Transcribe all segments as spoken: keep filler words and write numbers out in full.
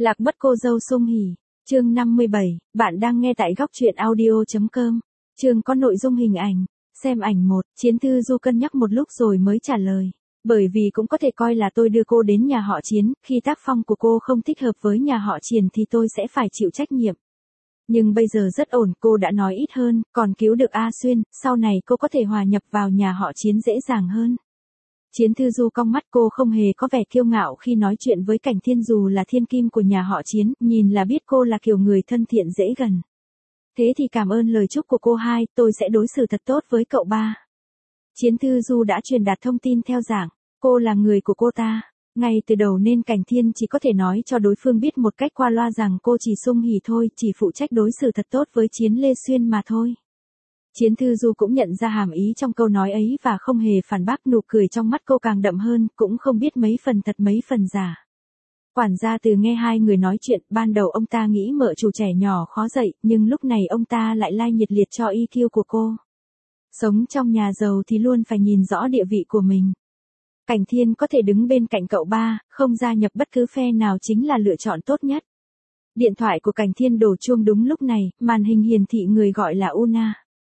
Lạc mất cô dâu Sung Hỉ. Chương năm mươi bảy, bạn đang nghe tại góc truyện audio chấm com. Chương có nội dung hình ảnh. Xem ảnh một, Chiến Thư Du cân nhắc một lúc rồi mới trả lời. Bởi vì cũng có thể coi là tôi đưa cô đến nhà họ Chiến, khi tác phong của cô không thích hợp với nhà họ Triển thì tôi sẽ phải chịu trách nhiệm. Nhưng bây giờ rất ổn, cô đã nói ít hơn, còn cứu được A Xuyên, sau này cô có thể hòa nhập vào nhà họ Chiến dễ dàng hơn. Chiến Thư Du cong mắt, cô không hề có vẻ kiêu ngạo khi nói chuyện với Cảnh Thiên dù là thiên kim của nhà họ Chiến, nhìn là biết cô là kiểu người thân thiện dễ gần. Thế thì cảm ơn lời chúc của cô hai, tôi sẽ đối xử thật tốt với cậu ba. Chiến Thư Du đã truyền đạt thông tin theo dạng, cô là người của cô ta. Ngay từ đầu nên Cảnh Thiên chỉ có thể nói cho đối phương biết một cách qua loa rằng cô chỉ Sung Hỉ thôi, chỉ phụ trách đối xử thật tốt với Chiến Lê Xuyên mà thôi. Chiến Thư Du cũng nhận ra hàm ý trong câu nói ấy và không hề phản bác, nụ cười trong mắt cô càng đậm hơn, cũng không biết mấy phần thật mấy phần giả. Quản gia Từ nghe hai người nói chuyện, ban đầu ông ta nghĩ mợ chủ trẻ nhỏ khó dạy, nhưng lúc này ông ta lại lai nhiệt liệt cho i kiu của cô. Sống trong nhà giàu thì luôn phải nhìn rõ địa vị của mình. Cảnh Thiên có thể đứng bên cạnh cậu ba, không gia nhập bất cứ phe nào chính là lựa chọn tốt nhất. Điện thoại của Cảnh Thiên đổ chuông đúng lúc này, màn hình hiển thị người gọi là Una.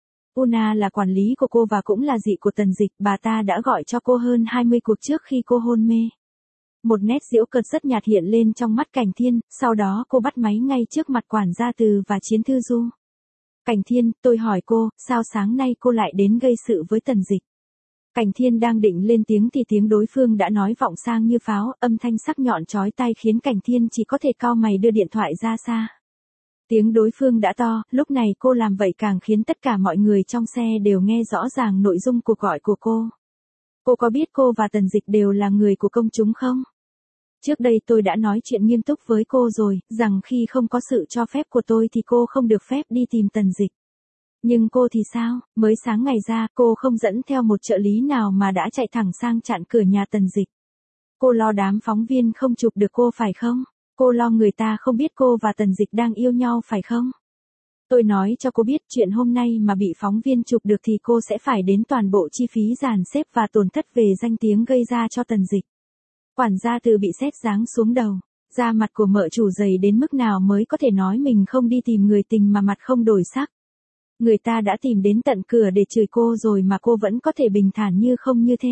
Una là quản lý của cô và cũng là dì của Tần Dịch, bà ta đã gọi cho cô hơn hai mươi cuộc trước khi cô hôn mê. Một nét giễu cợt rất nhạt hiện lên trong mắt Cảnh Thiên, sau đó cô bắt máy ngay trước mặt quản gia Từ và Chiến Thư Du. Cảnh Thiên, tôi hỏi cô, sao sáng nay cô lại đến gây sự với Tần Dịch? Cảnh Thiên đang định lên tiếng thì tiếng đối phương đã nói vọng sang như pháo, âm thanh sắc nhọn chói tai khiến Cảnh Thiên chỉ có thể cau mày đưa điện thoại ra xa. Tiếng đối phương đã to, lúc này cô làm vậy càng khiến tất cả mọi người trong xe đều nghe rõ ràng nội dung cuộc gọi của cô. Cô có biết cô và Tần Dịch đều là người của công chúng không? Trước đây tôi đã nói chuyện nghiêm túc với cô rồi, rằng khi không có sự cho phép của tôi thì cô không được phép đi tìm Tần Dịch. Nhưng cô thì sao, mới sáng ngày ra, cô không dẫn theo một trợ lý nào mà đã chạy thẳng sang chặn cửa nhà Tần Dịch. Cô lo đám phóng viên không chụp được cô phải không? Cô lo người ta không biết cô và Tần Dịch đang yêu nhau phải không? Tôi nói cho cô biết chuyện hôm nay mà bị phóng viên chụp được thì cô sẽ phải đến toàn bộ chi phí dàn xếp và tổn thất về danh tiếng gây ra cho Tần Dịch. Quản gia Từ bị sét giáng xuống đầu, da mặt của mợ chủ dày đến mức nào mới có thể nói mình không đi tìm người tình mà mặt không đổi sắc. Người ta đã tìm đến tận cửa để chửi cô rồi mà cô vẫn có thể bình thản như không như thế.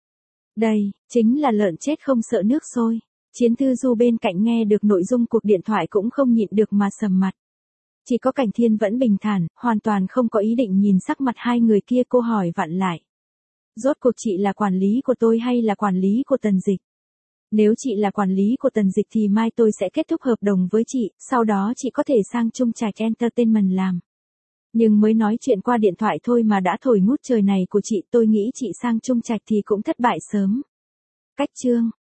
Đây, chính là lợn chết không sợ nước sôi. Chiến Thư Du bên cạnh nghe được nội dung cuộc điện thoại cũng không nhịn được mà sầm mặt. Chỉ có Cảnh Thiên vẫn bình thản, hoàn toàn không có ý định nhìn sắc mặt hai người kia. Cô hỏi vặn lại. Rốt cuộc chị là quản lý của tôi hay là quản lý của Tần Dịch? Nếu chị là quản lý của Tần Dịch thì mai tôi sẽ kết thúc hợp đồng với chị, sau đó chị có thể sang Trung Trạch Entertainment làm. Nhưng mới nói chuyện qua điện thoại thôi mà đã thổi ngút trời này của chị, tôi nghĩ chị sang Trung Trạch thì cũng thất bại sớm. Cách chương,